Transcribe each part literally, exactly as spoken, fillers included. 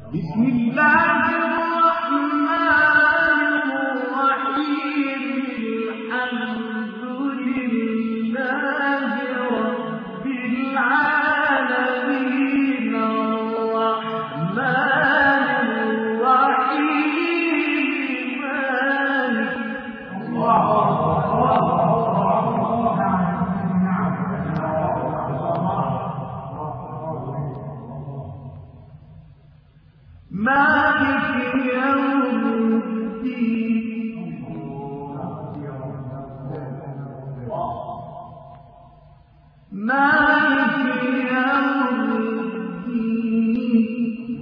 بسم الله الرحمن الرحيم الحمد لله رب العالمين الرحمن الرحيم مالك يوم الدين مالك يوم الدين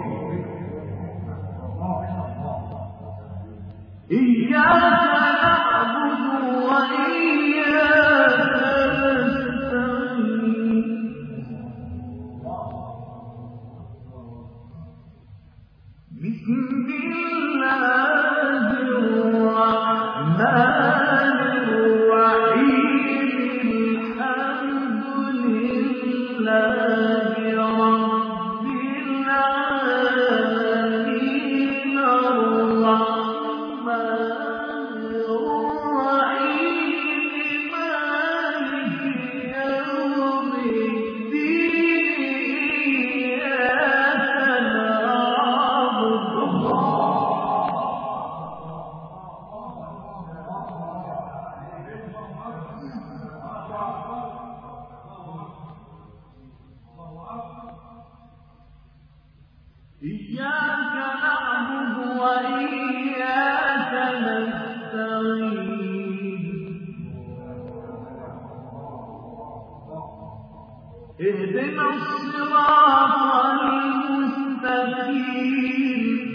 إياك نعبد وإياك نستعين بسم الله الرحمن الرحيم الحمد لله رب العالمين الرحمن الرحيم مالك يوم الدين إياك إياك نعبد وإياك نستعين اهدنا الصراط المستقيم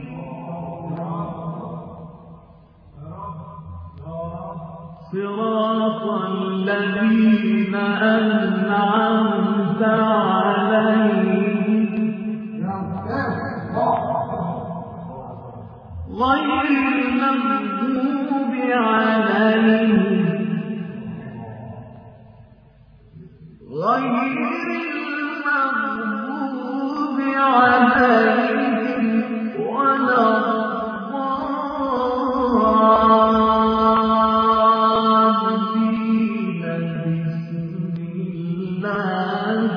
صراط الذين أنعمت عليهم غير المغضوب عليهم غير المغضوب عليهم ولا الضالين بسم الله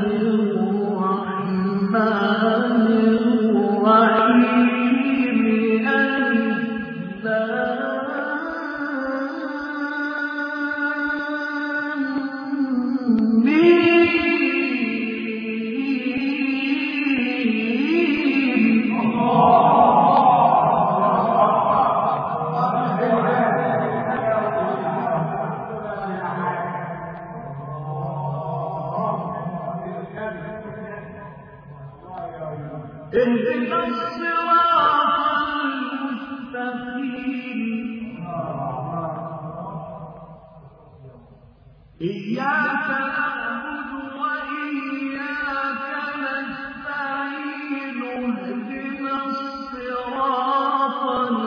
الرحمن الرحيم اهدنا الصراط المستقيم إياك نعبد وإياك نستعين اهدنا الصراط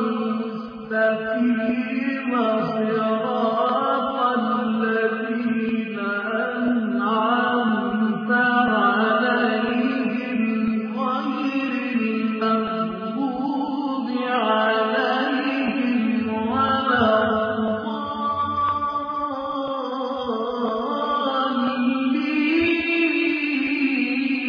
المستقيم صراط الذين أنعمت عليهم غير المغضوب عليهم ولا الضالين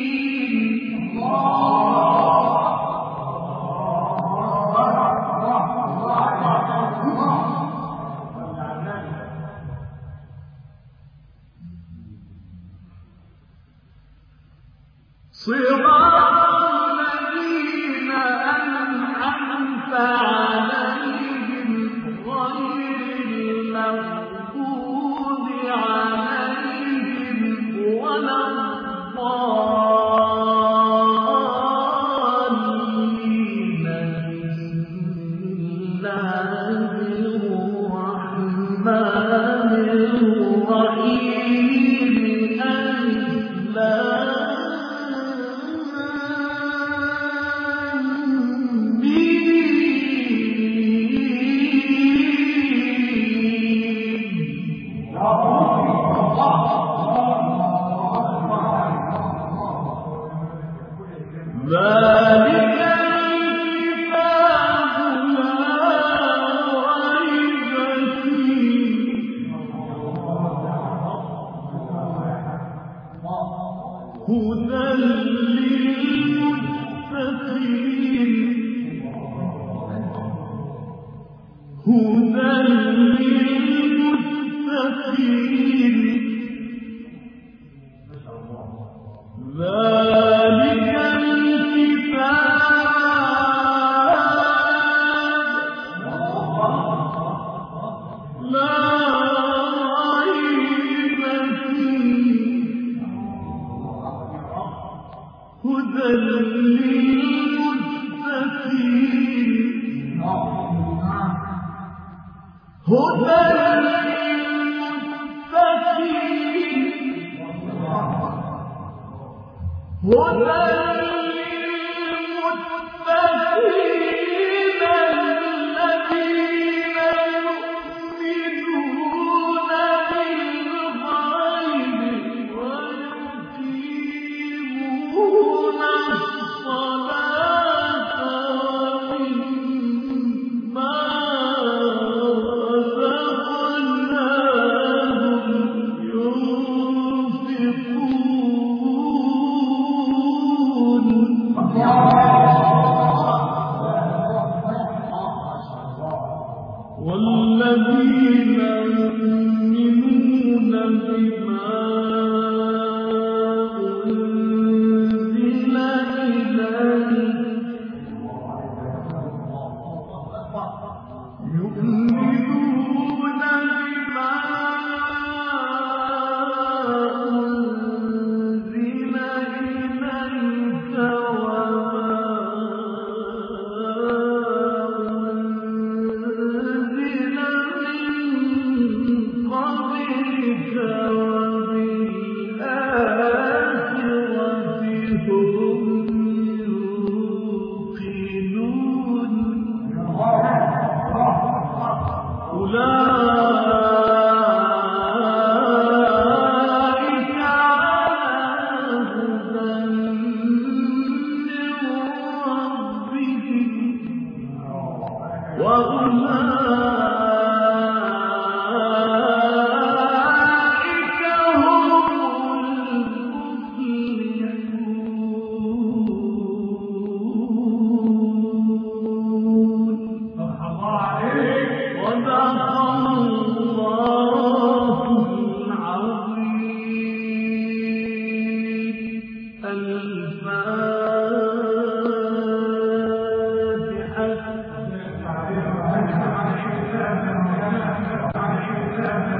المتقين ذلك الكتاب لا ريب فيه هدى للمتقين هدى للمتقين هدى